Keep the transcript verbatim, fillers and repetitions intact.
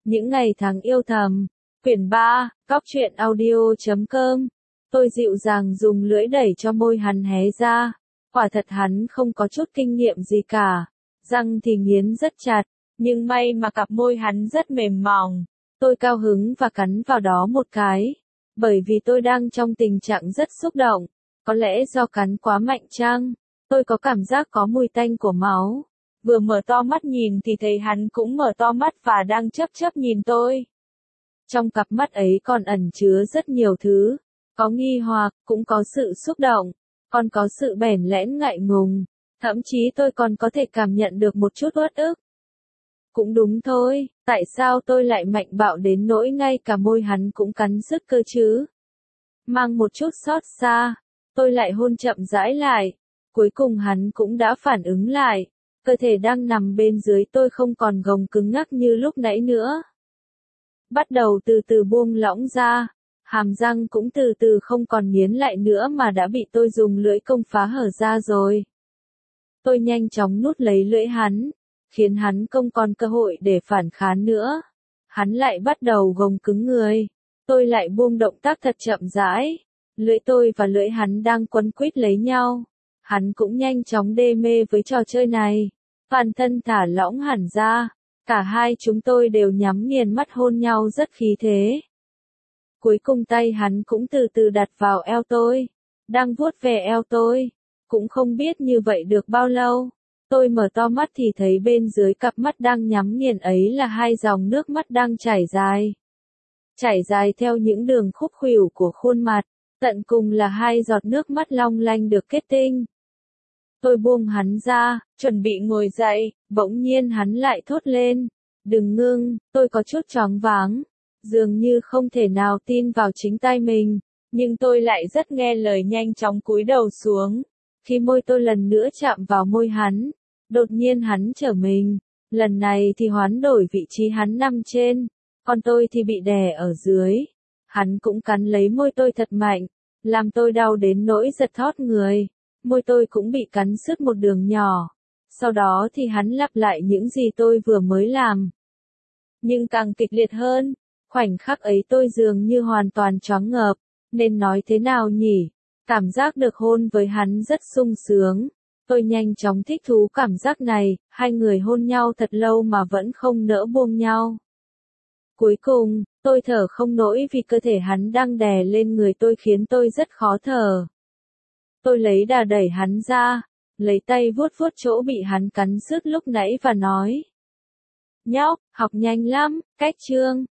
Những ngày tháng yêu thầm. Quyển ba, Cóc truyện audio chấm com. Tôi dịu dàng dùng lưỡi đẩy cho môi hắn hé ra. Quả thật hắn không có chút kinh nghiệm gì cả. Răng thì nghiến rất chặt, nhưng may mà cặp môi hắn rất mềm mỏng. Tôi cao hứng và cắn vào đó một cái. Bởi vì tôi đang trong tình trạng rất xúc động. Có lẽ do cắn quá mạnh chăng? Tôi có cảm giác có mùi tanh của máu. Vừa mở to mắt nhìn thì thấy hắn cũng mở to mắt và đang chớp chớp nhìn tôi. Trong cặp mắt ấy còn ẩn chứa rất nhiều thứ. Có nghi hoặc, cũng có sự xúc động, còn có sự bẽn lẽn ngại ngùng. Thậm chí tôi còn có thể cảm nhận được một chút uất ức. Cũng đúng thôi, tại sao tôi lại mạnh bạo đến nỗi ngay cả môi hắn cũng cắn rứt cơ chứ? Mang một chút xót xa, tôi lại hôn chậm rãi lại. Cuối cùng hắn cũng đã phản ứng lại. Cơ thể đang nằm bên dưới tôi không còn gồng cứng ngắc như lúc nãy nữa. Bắt đầu từ từ buông lỏng ra, hàm răng cũng từ từ không còn nghiến lại nữa mà đã bị tôi dùng lưỡi công phá hở ra rồi. Tôi nhanh chóng nuốt lấy lưỡi hắn, khiến hắn không còn cơ hội để phản kháng nữa. Hắn lại bắt đầu gồng cứng người. Tôi lại buông động tác thật chậm rãi. Lưỡi tôi và lưỡi hắn đang quấn quýt lấy nhau. Hắn cũng nhanh chóng đê mê với trò chơi này. Toàn thân thả lỏng hẳn ra. Cả hai chúng tôi đều nhắm nghiền mắt hôn nhau rất khí thế. Cuối cùng tay hắn cũng từ từ đặt vào eo tôi. Đang vuốt về eo tôi. Cũng không biết như vậy được bao lâu. Tôi mở to mắt thì thấy bên dưới cặp mắt đang nhắm nghiền ấy là hai dòng nước mắt đang chảy dài. Chảy dài theo những đường khúc khuỷu của khuôn mặt. Tận cùng là hai giọt nước mắt long lanh được kết tinh. Tôi buông hắn ra, chuẩn bị ngồi dậy, bỗng nhiên hắn lại thốt lên. Đừng ngưng, tôi có chút choáng váng. Dường như không thể nào tin vào chính tai mình. Nhưng tôi lại rất nghe lời nhanh chóng cúi đầu xuống. Khi môi tôi lần nữa chạm vào môi hắn, đột nhiên hắn trở mình. Lần này thì hoán đổi vị trí hắn nằm trên, còn tôi thì bị đè ở dưới. Hắn cũng cắn lấy môi tôi thật mạnh, làm tôi đau đến nỗi giật thót người. Môi tôi cũng bị cắn sứt một đường nhỏ. Sau đó thì hắn lặp lại những gì tôi vừa mới làm. Nhưng càng kịch liệt hơn, khoảnh khắc ấy tôi dường như hoàn toàn choáng ngợp. Nên nói thế nào nhỉ? Cảm giác được hôn với hắn rất sung sướng. Tôi nhanh chóng thích thú cảm giác này, hai người hôn nhau thật lâu mà vẫn không nỡ buông nhau. Cuối cùng, tôi thở không nổi vì cơ thể hắn đang đè lên người tôi khiến tôi rất khó thở. Tôi lấy đà đẩy hắn ra, lấy tay vuốt vuốt chỗ bị hắn cắn rứt lúc nãy và nói. Nhóc, học nhanh lắm, cách chương.